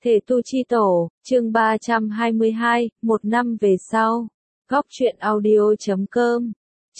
Thể tu chi tổ, chương 322, một năm về sau. Góc truyện audio.com.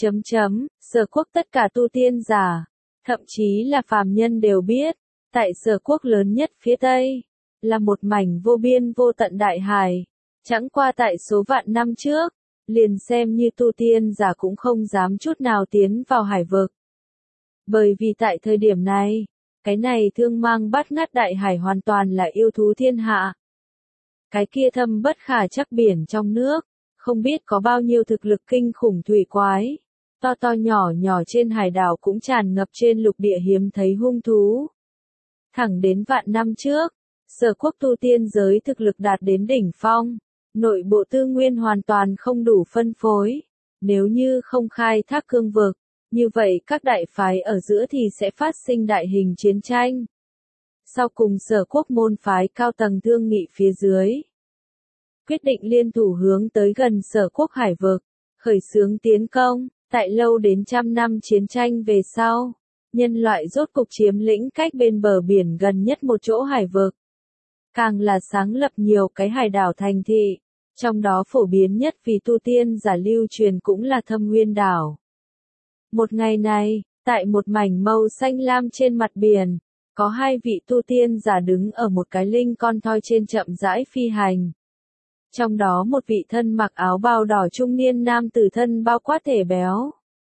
Sở quốc tất cả tu tiên giả, thậm chí là phàm nhân đều biết, tại sở quốc lớn nhất phía Tây, là một mảnh vô biên vô tận đại hải. Chẳng qua tại số vạn năm trước, liền xem như tu tiên giả cũng không dám chút nào tiến vào hải vực. Bởi vì tại thời điểm này, cái này thương mang bát ngát đại hải hoàn toàn là yêu thú thiên hạ. Cái kia thâm bất khả trắc biển trong nước, không biết có bao nhiêu thực lực kinh khủng thủy quái. To to nhỏ nhỏ trên hải đảo cũng tràn ngập trên lục địa hiếm thấy hung thú. Thẳng đến vạn năm trước, sở quốc tu tiên giới thực lực đạt đến đỉnh phong, nội bộ tư nguyên hoàn toàn không đủ phân phối. Nếu như không khai thác cương vực, như vậy các đại phái ở giữa thì sẽ phát sinh đại hình chiến tranh. Sau cùng sở quốc môn phái cao tầng thương nghị phía dưới, quyết định liên thủ hướng tới gần sở quốc hải vực, khởi xướng tiến công. Tại lâu đến trăm năm chiến tranh về sau, nhân loại rốt cục chiếm lĩnh cách bên bờ biển gần nhất một chỗ hải vực. Càng là sáng lập nhiều cái hải đảo thành thị, trong đó phổ biến nhất vì tu tiên giả lưu truyền cũng là Thâm Nguyên đảo. Một ngày này, tại một mảnh màu xanh lam trên mặt biển, có hai vị tu tiên giả đứng ở một cái linh con thoi trên chậm rãi phi hành. Trong đó một vị thân mặc áo bào đỏ trung niên nam tử thân bao quát thể béo.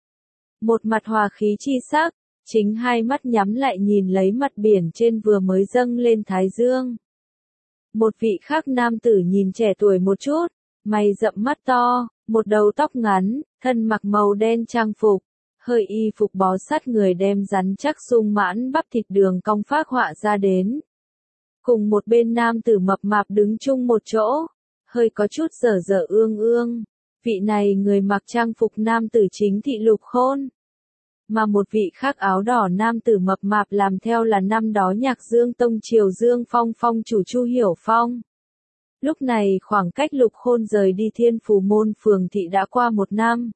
Một mặt hòa khí chi sắc, chính hai mắt nhắm lại nhìn lấy mặt biển trên vừa mới dâng lên thái dương. Một vị khác nam tử nhìn trẻ tuổi một chút, mày rậm mắt to, một đầu tóc ngắn, thân mặc màu đen trang phục, hơi y phục bó sát người đem rắn chắc sung mãn bắp thịt đường cong phác họa ra đến. Cùng một bên nam tử mập mạp đứng chung một chỗ, hơi có chút dở dở ương ương. Vị này người mặc trang phục nam tử chính thị Lục Khôn. Mà một vị khác áo đỏ nam tử mập mạp làm theo là năm đó Nhạc Dương Tông Triều Dương Phong phong chủ Chu Hiểu Phong. Lúc này khoảng cách Lục Khôn rời đi Thiên Phù Môn phường thị đã qua một năm.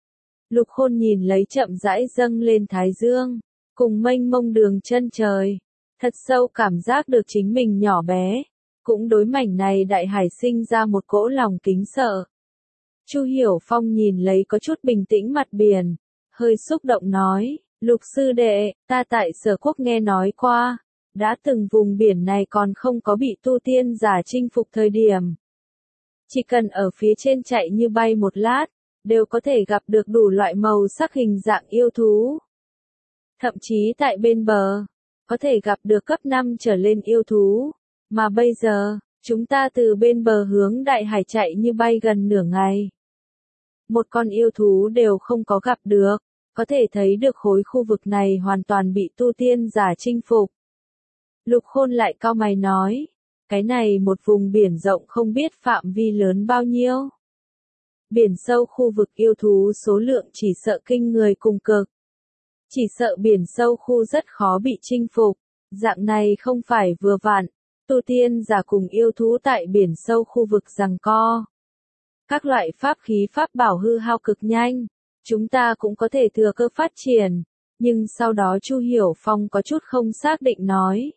Lục Khôn nhìn lấy chậm rãi dâng lên thái dương, cùng mênh mông đường chân trời, thật sâu cảm giác được chính mình nhỏ bé, cũng đối mảnh này đại hải sinh ra một cỗ lòng kính sợ. Chu Hiểu Phong nhìn lấy có chút bình tĩnh mặt biển, hơi xúc động nói, Lục sư đệ, ta tại sở quốc nghe nói qua, đã từng vùng biển này còn không có bị tu tiên giả chinh phục thời điểm. Chỉ cần ở phía trên chạy như bay một lát, đều có thể gặp được đủ loại màu sắc hình dạng yêu thú. Thậm chí tại bên bờ, có thể gặp được cấp 5 trở lên yêu thú, mà bây giờ, chúng ta từ bên bờ hướng đại hải chạy như bay gần nửa ngày. Một con yêu thú đều không có gặp được, có thể thấy được khối khu vực này hoàn toàn bị tu tiên giả chinh phục. Lục Khôn lại cau mày nói, cái này một vùng biển rộng không biết phạm vi lớn bao nhiêu. Biển sâu khu vực yêu thú số lượng chỉ sợ kinh người cùng cực. Chỉ sợ biển sâu khu rất khó bị chinh phục, dạng này không phải vừa vặn, tu tiên giả cùng yêu thú tại biển sâu khu vực giằng co. Các loại pháp khí pháp bảo hư hao cực nhanh, chúng ta cũng có thể thừa cơ phát triển, nhưng sau đó Chu Hiểu Phong có chút không xác định nói.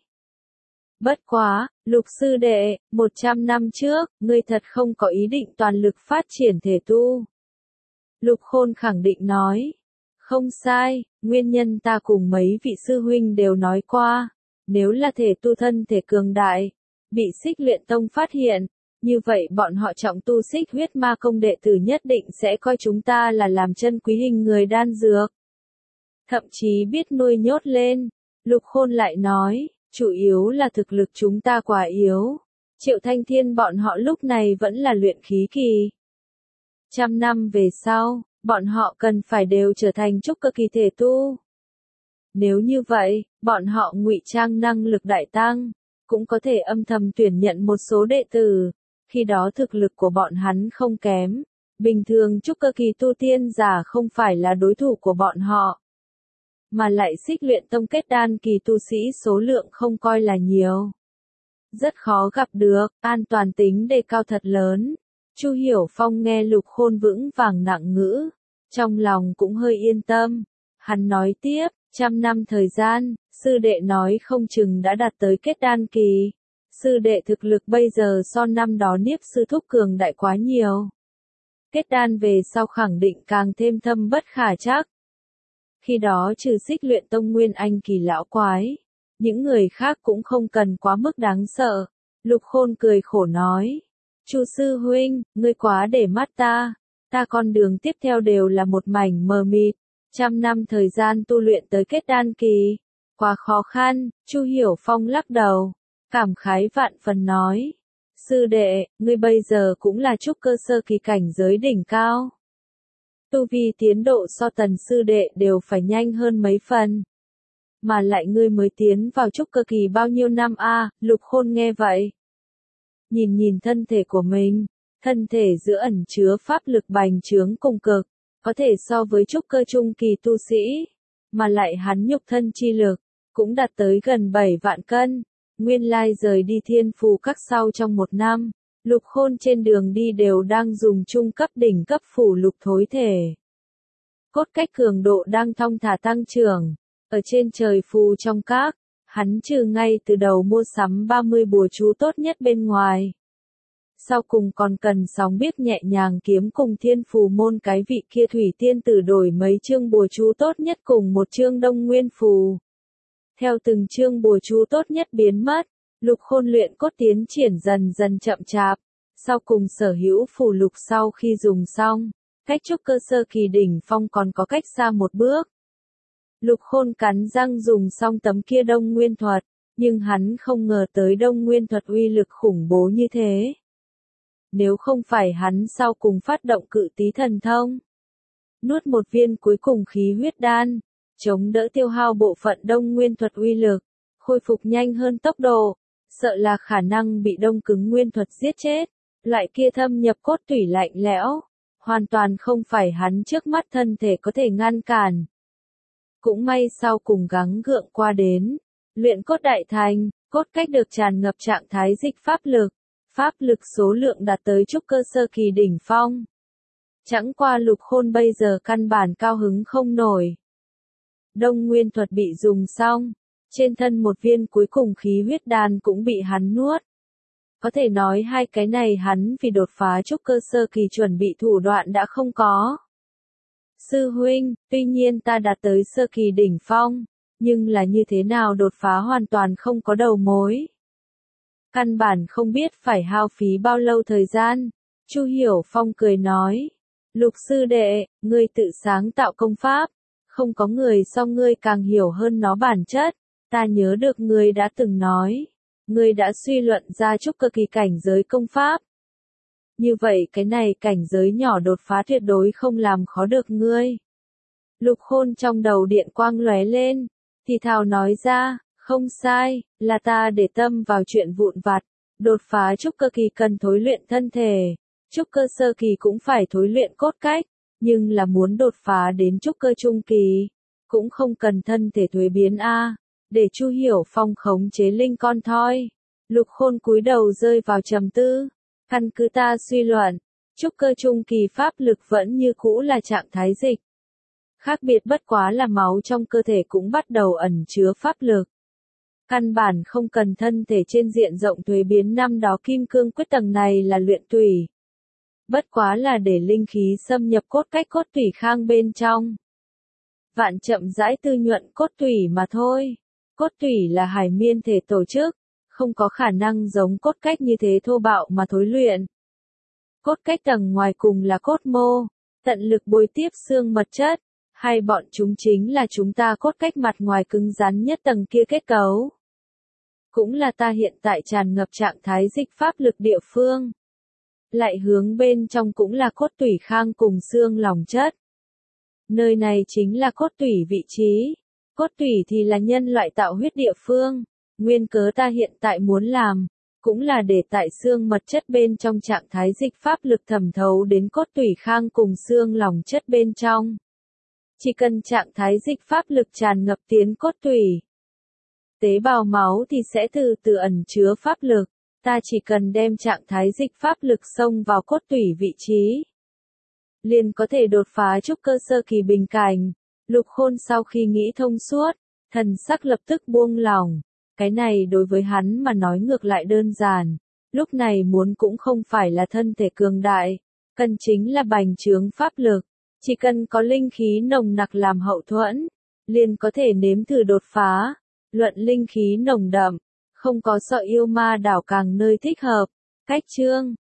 Bất quá, Lục sư đệ, 100 năm trước, ngươi thật không có ý định toàn lực phát triển thể tu. Lục Khôn khẳng định nói. Không sai, nguyên nhân ta cùng mấy vị sư huynh đều nói qua, nếu là thể tu thân thể cường đại, bị Xích Luyện Tông phát hiện, như vậy bọn họ trọng tu Xích Huyết Ma Công đệ tử nhất định sẽ coi chúng ta là làm chân quý hình người đan dược. Thậm chí biết nuôi nhốt lên, Lục Khôn lại nói, chủ yếu là thực lực chúng ta quá yếu. Triệu Thanh Thiên bọn họ lúc này vẫn là luyện khí kỳ. 100 năm về sau, bọn họ cần phải đều trở thành trúc cơ kỳ thể tu. Nếu như vậy, bọn họ ngụy trang năng lực đại tăng, cũng có thể âm thầm tuyển nhận một số đệ tử, khi đó thực lực của bọn hắn không kém. Bình thường trúc cơ kỳ tu tiên giả không phải là đối thủ của bọn họ. Mà lại Xích Luyện Tông kết đan kỳ tu sĩ số lượng không coi là nhiều. Rất khó gặp được, an toàn tính đề cao thật lớn. Chu Hiểu Phong nghe Lục Khôn vững vàng nặng ngữ, trong lòng cũng hơi yên tâm. Hắn nói tiếp, 100 năm thời gian, sư đệ nói không chừng đã đạt tới kết đan kỳ. Sư đệ thực lực bây giờ so năm đó Niếp sư thúc cường đại quá nhiều. Kết đan về sau khẳng định càng thêm thâm bất khả trắc. Khi đó trừ Xích Luyện Tông Nguyên Anh kỳ lão quái, những người khác cũng không cần quá mức đáng sợ. Lục Khôn cười khổ nói. Chu sư huynh, ngươi quá để mắt ta. Ta con đường tiếp theo đều là một mảnh mờ mịt. 100 năm thời gian tu luyện tới kết đan kỳ. Quá khó khăn, Chu Hiểu Phong lắc đầu. Cảm khái vạn phần nói. Sư đệ, ngươi bây giờ cũng là trúc cơ sơ kỳ cảnh giới đỉnh cao. Tu vi tiến độ so Tần sư đệ đều phải nhanh hơn mấy phần. Mà lại ngươi mới tiến vào trúc cơ kỳ bao nhiêu năm a? Lục Khôn nghe vậy. Nhìn thân thể của mình, thân thể giữa ẩn chứa pháp lực bành trướng cùng cực, có thể so với trúc cơ trung kỳ tu sĩ, mà lại hắn nhục thân chi lực, cũng đạt tới gần 7 vạn cân. Nguyên lai rời đi Thiên Phù Các sau trong 1 năm, Lục Khôn trên đường đi đều đang dùng trung cấp đỉnh cấp phủ lục thối thể. Cốt cách cường độ đang thong thả tăng trưởng, ở trên trời phù trong các, hắn trừ ngay từ đầu mua sắm 30 bùa chú tốt nhất bên ngoài. Sau cùng còn cần sóng biết nhẹ nhàng kiếm cùng Thiên Phù môn cái vị kia thủy tiên tử đổi mấy chương bùa chú tốt nhất cùng một chương Đông Nguyên phù. Theo từng chương bùa chú tốt nhất biến mất, Lục Khôn luyện cốt tiến triển dần dần chậm chạp, sau cùng sở hữu phù lục sau khi dùng xong, cách trúc cơ sơ kỳ đỉnh phong còn có cách xa một bước. Lục Khôn cắn răng dùng xong tấm kia Đông Nguyên thuật, nhưng hắn không ngờ tới Đông Nguyên thuật uy lực khủng bố như thế. Nếu không phải hắn sau cùng phát động cự tí thần thông, nuốt một viên cuối cùng khí huyết đan, chống đỡ tiêu hao bộ phận Đông Nguyên thuật uy lực, khôi phục nhanh hơn tốc độ, sợ là khả năng bị đông cứng nguyên thuật giết chết, lại kia thâm nhập cốt tủy lạnh lẽo, hoàn toàn không phải hắn trước mắt thân thể có thể ngăn cản. Cũng may sau cùng gắng gượng qua đến, luyện cốt đại thành, cốt cách được tràn ngập trạng thái dịch pháp lực số lượng đạt tới trúc cơ sơ kỳ đỉnh phong. Chẳng qua Lục Khôn bây giờ căn bản cao hứng không nổi. Đông Nguyên thuật bị dùng xong, trên thân một viên cuối cùng khí huyết đan cũng bị hắn nuốt. Có thể nói hai cái này hắn vì đột phá trúc cơ sơ kỳ chuẩn bị thủ đoạn đã không có. Sư huynh, tuy nhiên ta đạt tới sơ kỳ đỉnh phong, nhưng là như thế nào đột phá hoàn toàn không có đầu mối. Căn bản không biết phải hao phí bao lâu thời gian. Chu Hiểu Phong cười nói. Lục sư đệ, ngươi tự sáng tạo công pháp, không có người so ngươi càng hiểu hơn nó bản chất. Ta nhớ được ngươi đã từng nói, ngươi đã suy luận ra trúc cơ kỳ cảnh giới công pháp. Như vậy cái này cảnh giới nhỏ đột phá tuyệt đối không làm khó được ngươi. Lục Khôn trong đầu điện quang lóe lên, thì thào nói ra, không sai, là ta để tâm vào chuyện vụn vặt, đột phá trúc cơ kỳ cần thối luyện thân thể, trúc cơ sơ kỳ cũng phải thối luyện cốt cách, nhưng là muốn đột phá đến trúc cơ trung kỳ, cũng không cần thân thể thuế biến a. Để Chu Hiểu Phong khống chế linh con thoi. Lục Khôn cúi đầu rơi vào trầm tư. Căn cứ ta suy luận, trúc cơ trung kỳ pháp lực vẫn như cũ là trạng thái dịch. Khác biệt bất quá là máu trong cơ thể cũng bắt đầu ẩn chứa pháp lực. Căn bản không cần thân thể trên diện rộng thuế biến năm đó kim cương quyết tầng này là luyện tủy. Bất quá là để linh khí xâm nhập cốt cách cốt tủy khang bên trong. Vạn chậm rãi tư nhuận cốt tủy mà thôi. Cốt tủy là hải miên thể tổ chức, không có khả năng giống cốt cách như thế thô bạo mà thối luyện. Cốt cách tầng ngoài cùng là cốt mô, tận lực bồi tiếp xương mật chất, hay bọn chúng chính là chúng ta cốt cách mặt ngoài cứng rắn nhất tầng kia kết cấu. Cũng là ta hiện tại tràn ngập trạng thái dịch pháp lực địa phương. Lại hướng bên trong cũng là cốt tủy khang cùng xương lỏng chất. Nơi này chính là cốt tủy vị trí. Cốt tủy thì là nhân loại tạo huyết địa phương. Nguyên cớ ta hiện tại muốn làm, cũng là để tại xương mật chất bên trong trạng thái dịch pháp lực thẩm thấu đến cốt tủy khang cùng xương lỏng chất bên trong. Chỉ cần trạng thái dịch pháp lực tràn ngập tiến cốt tủy, tế bào máu thì sẽ từ từ ẩn chứa pháp lực. Ta chỉ cần đem trạng thái dịch pháp lực xông vào cốt tủy vị trí, liền có thể đột phá trúc cơ sơ kỳ bình cảnh. Lục Khôn sau khi nghĩ thông suốt, thần sắc lập tức buông lỏng, Cái này đối với hắn mà nói ngược lại đơn giản. Lúc này muốn cũng không phải là thân thể cường đại, cần chính là bành trướng pháp lực. Chỉ cần có linh khí nồng nặc làm hậu thuẫn, liền có thể nếm thử đột phá. Luận linh khí nồng đậm, không có sợ yêu ma đảo càng nơi thích hợp. Cách chương